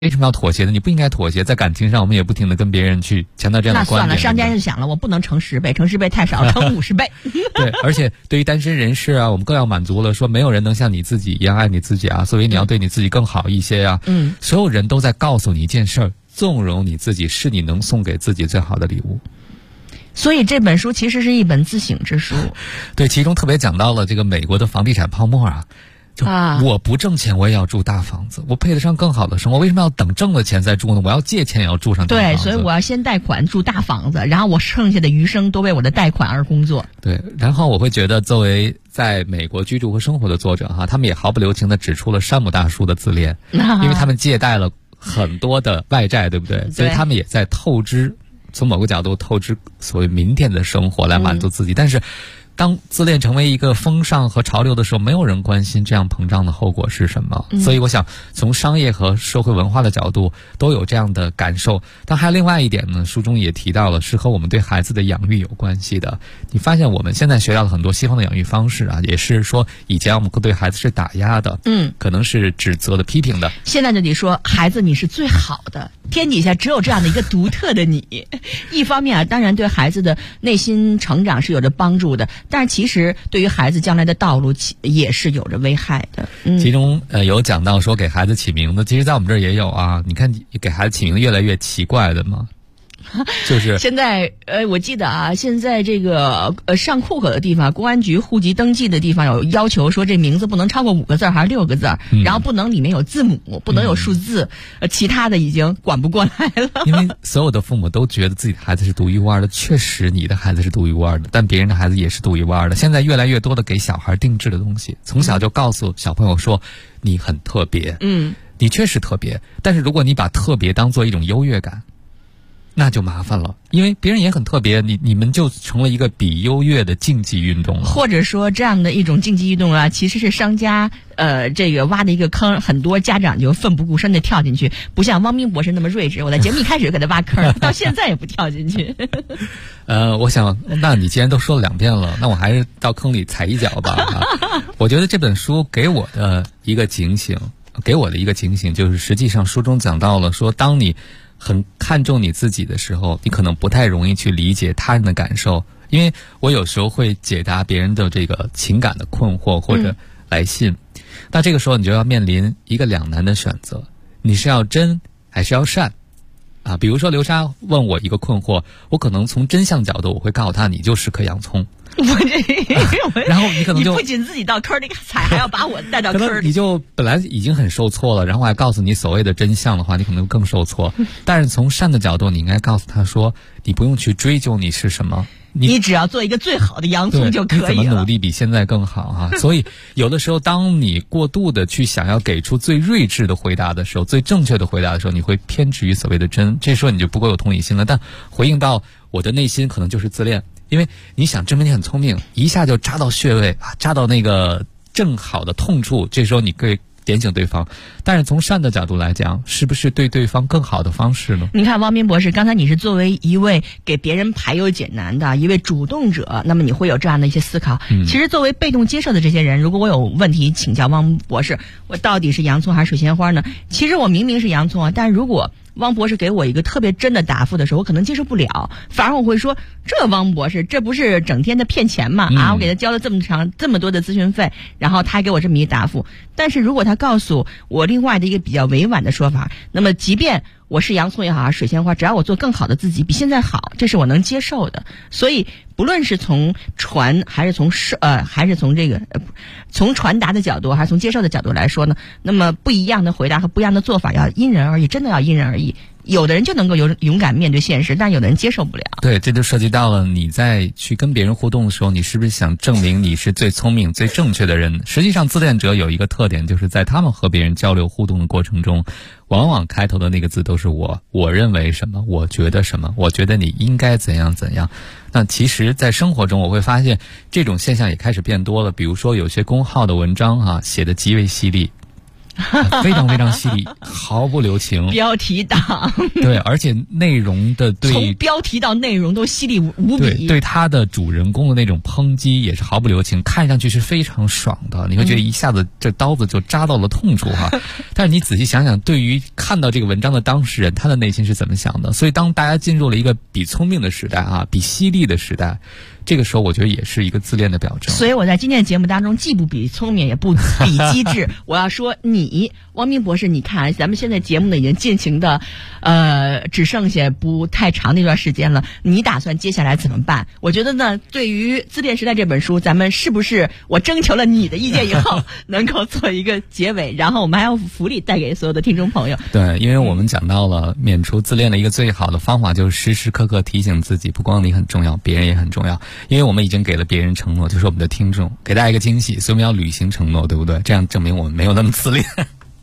为什么要妥协呢？你不应该妥协，在感情上我们也不停的跟别人去强调这样的观点。 那算了，商家就想了，我不能乘10倍，乘10倍太少，乘50倍。 对，而且对于单身人士啊，我们更要满足了，说没有人能像你自己一样爱你自己啊，所以你要对你自己更好一些啊。所有人都在告诉你一件事儿，纵容你自己是你能送给自己最好的礼物。 所以这本书其实是一本自省之书。 对，其中特别讲到了这个美国的房地产泡沫啊。就我不挣钱我也要住大房子，我配得上更好的生活，为什么要等挣了钱再住呢？我要借钱也要住上大房子。 对，所以我要先贷款住大房子，然后我剩下的余生都为我的贷款而工作。 对，然后我会觉得作为在美国居住和生活的作者哈，他们也毫不留情地指出了山姆大叔的自恋，因为他们借贷了很多的外债，对不对？所以他们也在透支，从某个角度透支所谓明天的生活来满足自己，但是当自恋成为一个风尚和潮流的时候，没有人关心这样膨胀的后果是什么。所以我想从商业和社会文化的角度都有这样的感受。但还有另外一点呢，书中也提到了，是和我们对孩子的养育有关系的。你发现我们现在学到了很多西方的养育方式啊，也是说以前我们对孩子是打压的，可能是指责的、批评的。 现在就得说，孩子你是最好的，天底下只有这样的一个独特的你。一方面啊，当然对孩子的内心成长是有着帮助的，但是其实对于孩子将来的道路也是有着危害的。 其中有讲到说给孩子起名字，其实在我们这儿也有啊。你看给孩子起名字越来越奇怪的嘛。就是现在我记得啊，现在这个上户口的地方，公安局户籍登记的地方有要求说，这名字不能超过5个字还是6个字，然后不能里面有字母，不能有数字，其他的已经管不过来了。 因为所有的父母都觉得自己的孩子是独一无二的，确实你的孩子是独一无二的，但别人的孩子也是独一无二的。现在越来越多的给小孩定制的东西，从小就告诉小朋友说你很特别，你确实特别，但是如果你把特别当做一种优越感，那就麻烦了，因为别人也很特别，你们就成了一个比优越的竞技运动了。 或者说这样的一种竞技运动啊，其实是商家这个挖的一个坑，很多家长就奋不顾身的跳进去，不像汪明博士那么睿智，我在节目一开始就给他挖坑，到现在也不跳进去。 我想，那你既然都说了2遍了，那我还是到坑里踩一脚吧。我觉得这本书给我的一个警醒，就是实际上书中讲到了说，当你很看重你自己的时候，你可能不太容易去理解他人的感受。因为我有时候会解答别人的这个情感的困惑或者来信，那这个时候你就要面临一个两难的选择，你是要真还是要善啊？比如说刘莎问我一个困惑，我可能从真相角度我会告诉他，你就是颗洋葱。然后你可能就你不仅自己到坑里踩，还要把我带到坑里。 可能你就本来已经很受挫了，然后还告诉你所谓的真相的话，你可能更受挫。但是从善的角度，你应该告诉他说，你不用去追究你是什么， 你只要做一个最好的洋葱就可以了。 你怎么努力比现在更好啊？所以有的时候，当你过度的去想要给出最睿智的回答的时候，最正确的回答的时候，你会偏执于所谓的真，这时候你就不够有同理心了。但回应到我的内心，可能就是自恋。因为你想证明你很聪明，一下就扎到穴位啊，扎到那个正好的痛处，这时候你可以点醒对方。但是从善的角度来讲，是不是对对方更好的方式呢？ 你看汪明博士，刚才你是作为一位给别人排忧解难的一位主动者，那么你会有这样的一些思考。其实作为被动接受的这些人，如果我有问题请教汪博士，我到底是洋葱还是水仙花呢？其实我明明是洋葱啊，但是如果汪博士给我一个特别真的答复的时候，我可能接受不了，反而我会说，这汪博士这不是整天的骗钱吗？我给他交了这么多的咨询费，然后他还给我这么一答复。但是如果他告诉我另外的一个比较委婉的说法，那么即便我是洋葱也好，水仙花，只要我做更好的自己，比现在好，这是我能接受的。所以不论是从传还是从这个从传达的角度还是从接受的角度来说呢，那么不一样的回答和不一样的做法要因人而异，真的要因人而异。有的人就能够勇敢面对现实，但有的人接受不了。 对，这就涉及到了你在去跟别人互动的时候，你是不是想证明你是最聪明最正确的人。实际上自恋者有一个特点，就是在他们和别人交流互动的过程中，往往开头的那个字都是我认为什么，我觉得什么，我觉得你应该怎样怎样。那其实在生活中我会发现这种现象也开始变多了。比如说有些公号的文章写得极为犀利， 非常非常犀利，毫不留情。 标题党。 对，而且内容的从标题到内容都犀利无比。 对他的主人公的那种抨击也是毫不留情，看上去是非常爽的，你会觉得一下子这刀子就扎到了痛处哈。但是你仔细想想，对于看到这个文章的当事人，他的内心是怎么想的？所以当大家进入了一个比聪明的时代啊，比犀利的时代，这个时候我觉得也是一个自恋的表征。 所以我在今天的节目当中既不比聪明也不比机智，我要说你汪明博士，你看咱们现在节目呢已经进行的只剩下不太长的一段时间了，你打算接下来怎么办？我觉得呢，对于《自恋时代》这本书，咱们是不是我征求了你的意见以后能够做一个结尾，然后我们还有福利带给所有的听众朋友。 对，因为我们讲到了免除自恋的一个最好的方法，就是时时刻刻提醒自己，不光你很重要，别人也很重要。因为我们已经给了别人承诺，就是我们的听众，给大家一个惊喜，所以我们要履行承诺，对不对？这样证明我们没有那么自恋。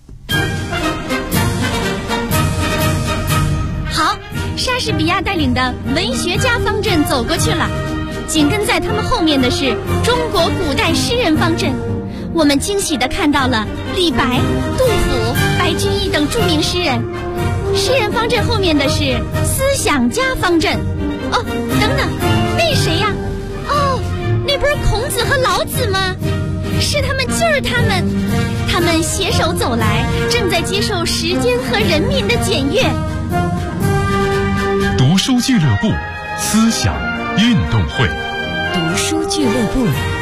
好，莎士比亚带领的文学家方阵走过去了，紧跟在他们后面的是中国古代诗人方阵。我们惊喜地看到了李白、杜甫、白居易等著名诗人。诗人方阵后面的是思想家方阵。哦，等等，那谁呀？哦，那不是孔子和老子吗？是他们，就是他们，他们携手走来，正在接受时间和人民的检阅。 读书俱乐部，思想运动会。 读书俱乐部。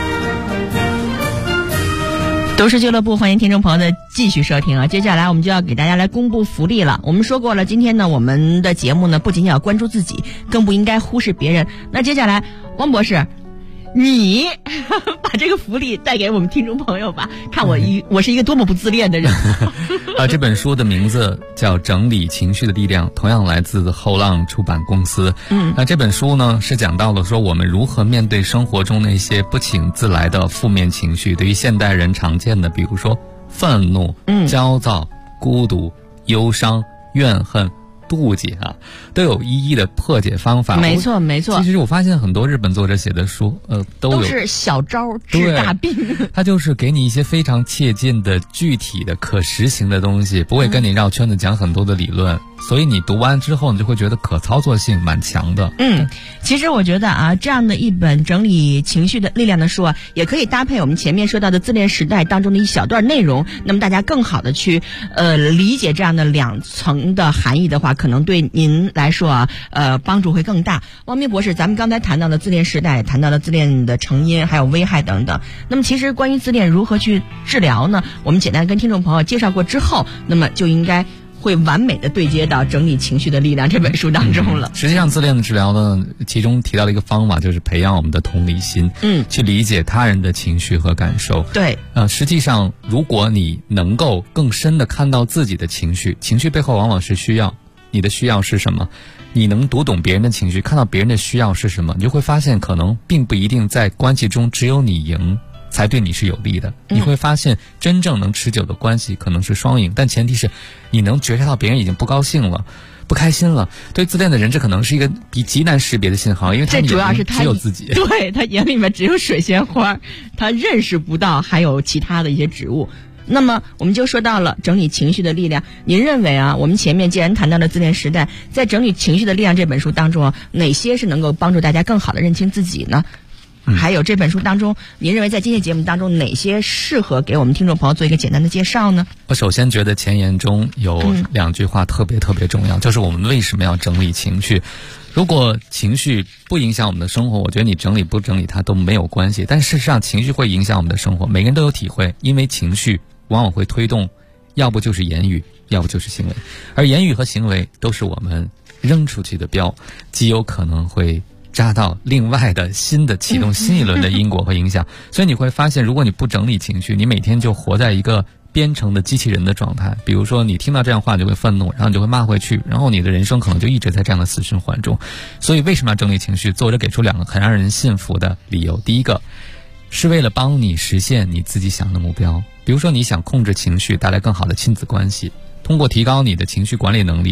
读书俱乐部，欢迎听众朋友的继续收听啊！接下来我们就要给大家来公布福利了。我们说过了，今天呢，我们的节目呢，不仅仅要关注自己，更不应该忽视别人。那接下来，汪博士，你把这个福利带给我们听众朋友吧，看我是一个多么不自恋的人。 这本书的名字叫《整理情绪的力量》，同样来自后浪出版公司。那这本书呢是讲到了说我们如何面对生活中那些不请自来的负面情绪，对于现代人常见的，比如说愤怒、焦躁、孤独、忧伤、怨恨、妒忌啊，都有一一的破解方法。 没错没错。 其实我发现很多日本作者写的书，都是小招治大病。 他就是给你一些非常切近的、具体的、可实行的东西，不会跟你绕圈子讲很多的理论。所以你读完之后，你就会觉得可操作性蛮强的。 其实我觉得啊，这样的一本整理情绪的力量的书啊，也可以搭配我们前面说到的《自恋时代》当中的一小段内容，那么大家更好的去理解这样的两层的含义的话，可能对您来说啊，帮助会更大。汪明博士，咱们刚才谈到了自恋时代，谈到了自恋的成因还有危害等等。那么其实关于自恋如何去治疗呢？我们简单跟听众朋友介绍过之后，那么就应该会完美的对接到《整理情绪的力量》这本书当中了。 实际上，自恋的治疗呢，其中提到了一个方法，就是培养我们的同理心，去理解他人的情绪和感受。 对， 实际上，如果你能够更深的看到自己的情绪，情绪背后往往是需要，你的需要是什么？你能读懂别人的情绪，看到别人的需要是什么，你就会发现，可能并不一定在关系中只有你赢才对你是有利的。你会发现真正能持久的关系可能是双赢，但前提是你能觉察到别人已经不高兴了，不开心了。对自恋的人，这可能是一个极难识别的信号，因为他主要是只有自己， 对，他眼里面只有水仙花，他认识不到还有其他的一些植物。那么我们就说到了整理情绪的力量。您认为啊，我们前面既然谈到了自恋时代，在整理情绪的力量这本书当中，哪些是能够帮助大家更好的认清自己呢？还有这本书当中，您认为在今天节目当中哪些适合给我们听众朋友做一个简单的介绍呢？ 我首先觉得前言中有2句话特别重要，就是我们为什么要整理情绪。如果情绪不影响我们的生活，我觉得你整理不整理它都没有关系。但事实上情绪会影响我们的生活，每个人都有体会，因为情绪往往会推动，要不就是言语，要不就是行为，而言语和行为都是我们扔出去的标，极有可能会扎到另外的新的启动新一轮的因果和影响。所以你会发现，如果你不整理情绪，你每天就活在一个编程的机器人的状态。比如说你听到这样话你就会愤怒，然后你就会骂回去，然后你的人生可能就一直在这样的死循环中。所以为什么要整理情绪？作者给出2个很让人信服的理由。第一个是为了帮你实现你自己想的目标，比如说你想控制情绪，带来更好的亲子关系，通过提高你的情绪管理能力，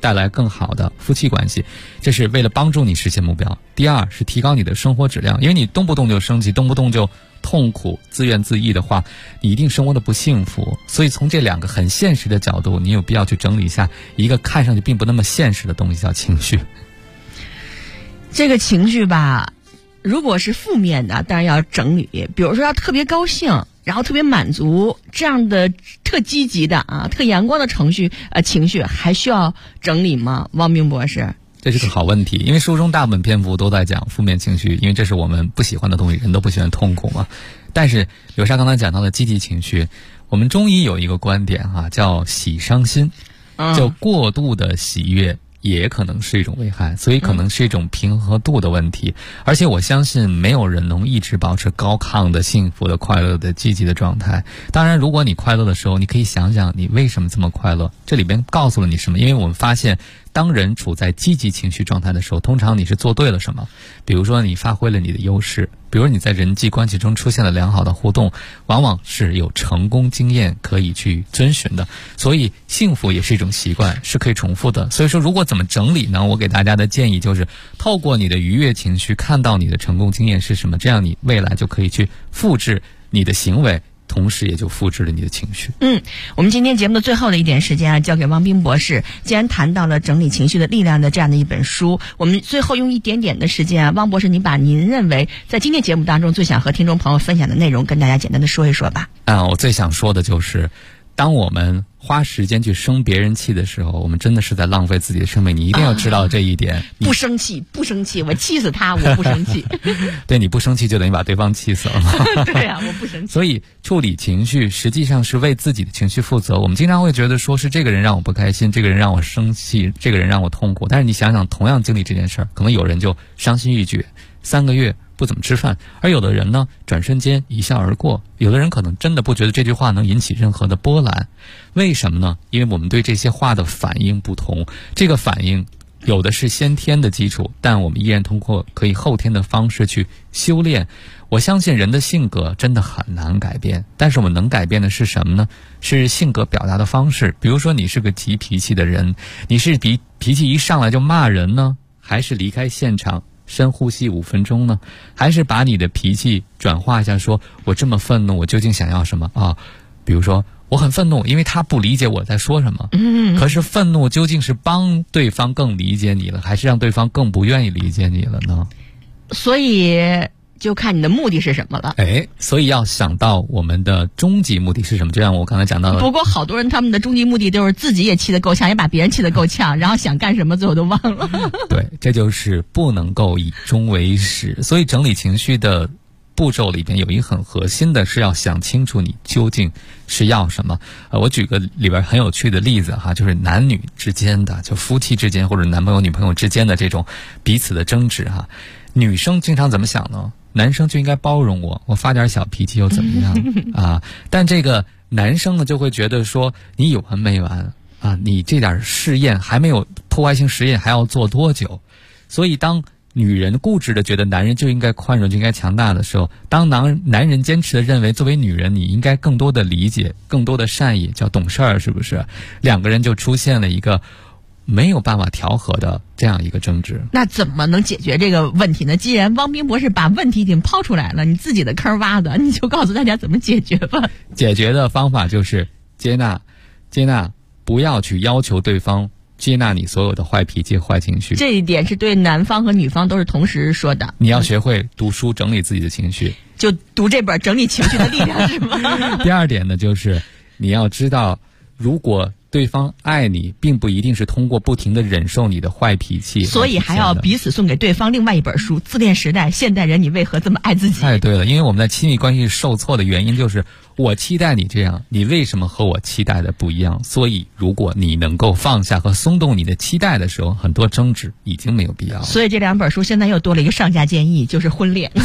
带来更好的夫妻关系，这是为了帮助你实现目标。第二是提高你的生活质量，因为你动不动就生气，动不动就痛苦自怨自艾的话，你一定生活的不幸福。所以从这两个很现实的角度，你有必要去整理一下一个看上去并不那么现实的东西，叫情绪。 这个情绪吧，如果是负面的当然要整理，比如说要特别高兴，然后特别满足，这样的特积极的特阳光的情绪还需要整理吗？汪冰博士， 这是个好问题，因为书中大部分篇幅都在讲负面情绪，因为这是我们不喜欢的东西，人都不喜欢痛苦嘛。但是刘莎刚才讲到的积极情绪，我们中医有一个观点叫喜伤心，就过度的喜悦也可能是一种危害，所以可能是一种平和度的问题。而且我相信没有人能一直保持高亢的幸福的快乐的积极的状态。当然如果你快乐的时候，你可以想想你为什么这么快乐，这里边告诉了你什么。因为我们发现当人处在积极情绪状态的时候，通常你是做对了什么。比如说你发挥了你的优势，比如你在人际关系中出现了良好的互动，往往是有成功经验可以去遵循的。所以幸福也是一种习惯，是可以重复的。所以说如果怎么整理呢？我给大家的建议就是透过你的愉悦情绪看到你的成功经验是什么，这样你未来就可以去复制你的行为，同时也就复制了你的情绪。 我们今天节目的最后的一点时间交给汪冰博士。既然谈到了整理情绪的力量的这样的一本书，我们最后用一点点的时间汪博士，您把您认为在今天节目当中最想和听众朋友分享的内容跟大家简单的说一说吧。 我最想说的就是当我们花时间去生别人气的时候，我们真的是在浪费自己的生命。你一定要知道这一点。 不生气，我气死他，我不生气。 对，你不生气就等于把对方气死了嘛。 对啊，我不生气。 所以处理情绪实际上是为自己的情绪负责。我们经常会觉得说是这个人让我不开心，这个人让我生气，这个人让我痛苦。但是你想想，同样经历这件事儿，可能有人就伤心欲绝，3个月不怎么吃饭，而有的人呢转瞬间一笑而过。有的人可能真的不觉得这句话能引起任何的波澜。为什么呢？因为我们对这些话的反应不同，这个反应有的是先天的基础，但我们依然通过可以后天的方式去修炼。我相信人的性格真的很难改变，但是我们能改变的是什么呢？是性格表达的方式。比如说你是个急脾气的人，你是脾气一上来就骂人呢，还是离开现场深呼吸5分钟呢？还是把你的脾气转化一下，说我这么愤怒，我究竟想要什么比如说我很愤怒，因为他不理解我在说什么。可是愤怒究竟是帮对方更理解你了，还是让对方更不愿意理解你了呢？ 所以就看你的目的是什么了。 所以要想到我们的终极目的是什么，就像我刚才讲到的。 不过好多人他们的终极目的都是自己也气得够呛，也把别人气得够呛，然后想干什么最后都忘了。 对，这就是不能够以终为始。所以整理情绪的步骤里边有一个很核心的是要想清楚你究竟是要什么。我举个里边很有趣的例子就是男女之间的，就夫妻之间或者男朋友女朋友之间的这种彼此的争执女生经常怎么想呢？男生就应该包容我发点小脾气又怎么样但这个男生呢就会觉得说你有完没完你这点试验还没有破坏性实验还要做多久？所以当女人固执的觉得男人就应该宽容就应该强大的时候，当男人坚持的认为作为女人你应该更多的理解更多的善意，叫懂事儿，是不是？两个人就出现了一个没有办法调和的这样一个争执。 那怎么能解决这个问题呢？既然汪冰博士把问题已经抛出来了，你自己的坑挖的，你就告诉大家怎么解决吧。 解决的方法就是接纳，不要去要求对方接纳你所有的坏脾气坏情绪。 这一点是对男方和女方都是同时说的。 你要学会读书整理自己的情绪， 就读这本《整理情绪的力量》是吗？ 第二点呢，就是你要知道，如果对方爱你，并不一定是通过不停的忍受你的坏脾气， 所以还要彼此送给对方另外一本书《自恋时代：现代人你为何这么爱自己》。 太对了，因为我们在亲密关系受挫的原因就是我期待你这样，你为什么和我期待的不一样？所以如果你能够放下和松动你的期待的时候，很多争执已经没有必要了。 所以这2本书现在又多了一个上下建议，就是婚恋。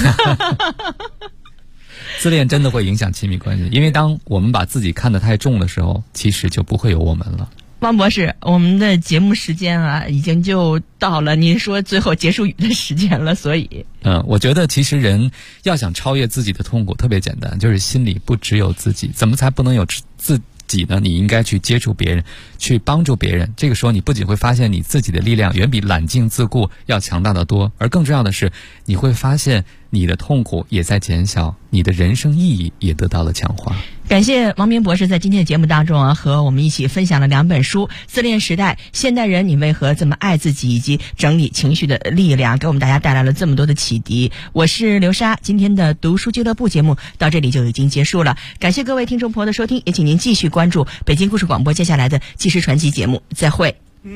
自恋真的会影响亲密关系，因为当我们把自己看得太重的时候，其实就不会有我们了。 汪博士，我们的节目时间已经就到了您说最后结束语的时间了，所以我觉得其实人要想超越自己的痛苦特别简单，就是心里不只有自己。怎么才不能有己呢，你应该去接触别人，去帮助别人。这个时候你不仅会发现你自己的力量远比揽镜自顾要强大得多，而更重要的是你会发现你的痛苦也在减小，你的人生意义也得到了强化。 感谢王明博士在今天的节目当中和我们一起分享了2本书，自恋时代、现代人你为何这么爱自己，以及整理情绪的力量，给我们大家带来了这么多的启迪。我是刘莎，今天的读书俱乐部节目到这里就已经结束了，感谢各位听众朋友的收听，也请您继续关注北京故事广播接下来的纪实传奇节目，再会。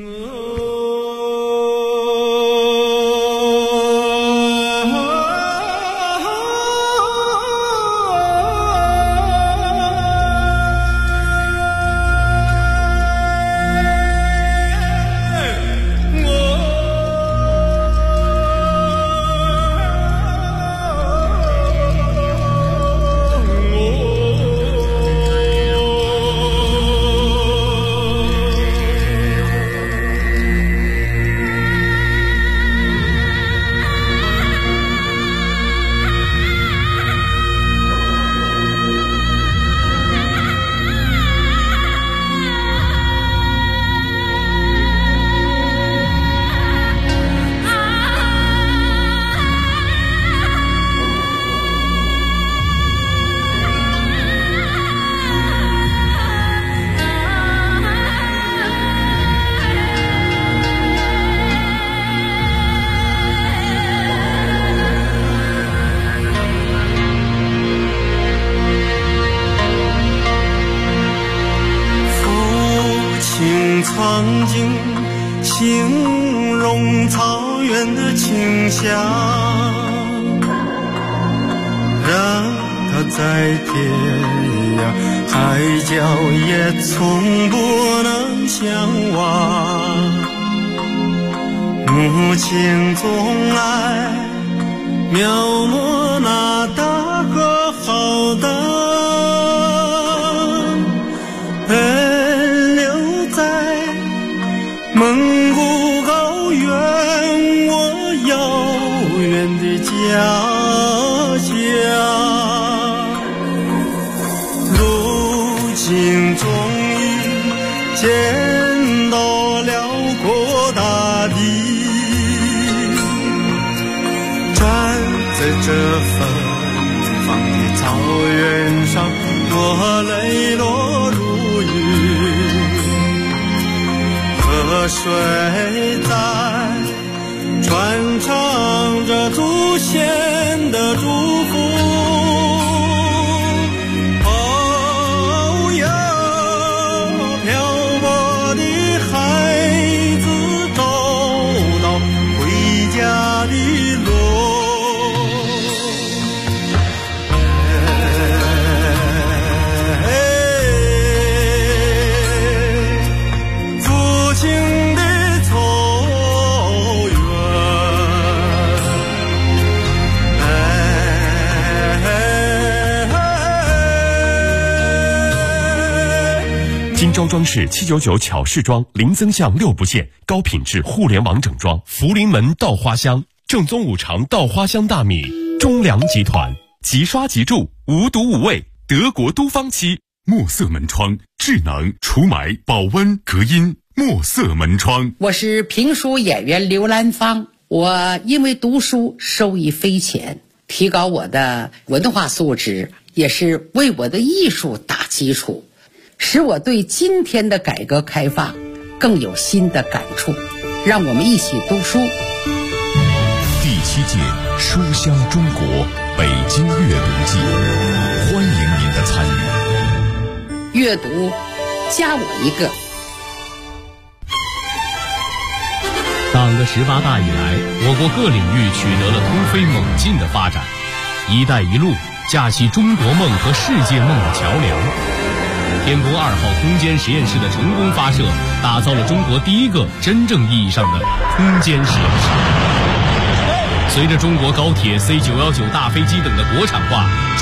曾经形容草原的清香，让它在天涯海角也从不能相忘。母亲总爱描摹那大河浩荡，蒙古高原，我遥远的家乡。如今终于见到辽阔大地，站在这芬芳的草原上，我泪落如雨。河水在传唱着祖先的祝福，哦哟，漂泊的孩子找到回家的路。 昭装饰799巧饰装，林增巷6部线，高品质互联网整装。福临门稻花香，正宗5常稻花香大米。中粮集团，即刷即住，无毒无味，德国都方漆。墨色门窗，智能除霾、保温、隔音。墨色门窗。 我是评书演员刘兰芳，我因为读书受益匪浅，提高我的文化素质，也是为我的艺术打基础，使我对今天的改革开放更有新的感触。让我们一起读书。 第7届书香中国北京阅读季，欢迎您的参与。 阅读，加我一个。 党的18大以来，我国各领域取得了突飞猛进的发展。一带一路架起中国梦和世界梦的桥梁。天宫2号空间实验室的成功发射，打造了中国第一个真正意义上的空间实验室。随着中国高铁、C919大飞机等的国产化，